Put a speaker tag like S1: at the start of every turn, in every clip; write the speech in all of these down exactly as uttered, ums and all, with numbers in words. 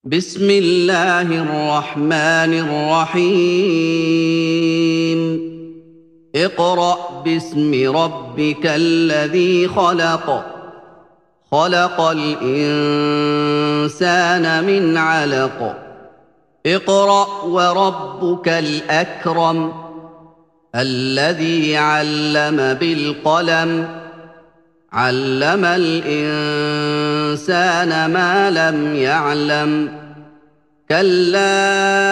S1: بسم الله الرحمن الرحيم اقرأ باسم ربك الذي خلق خلق الإنسان من علق اقرأ وربك الأكرم الذي علم بالقلم علم الإنسان ما لم يعلم كلا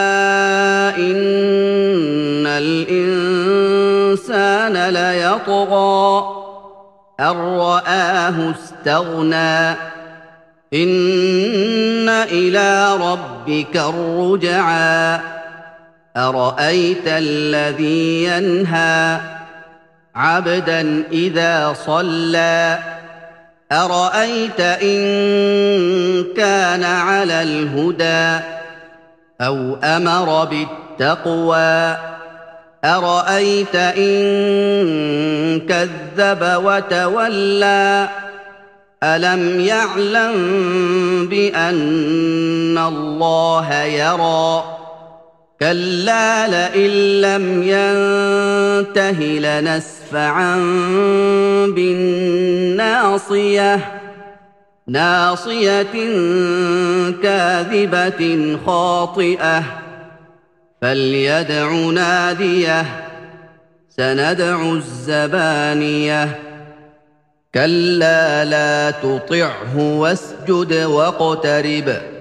S1: إن الإنسان ليطغى أن رآه استغنى إن إلى ربك الرجعى أرأيت الذي ينهى عبدا إذا صلى أرأيت إن كان على الهدى أو أمر بالتقوى أرأيت إن كذب وتولى ألم يعلم بأن الله يرى كلا لئن لم ينته لنسفعا بالناصية ناصية كاذبة خاطئة فليدع ناديه سندع الزبانية كلا لا تطعه واسجد واقترب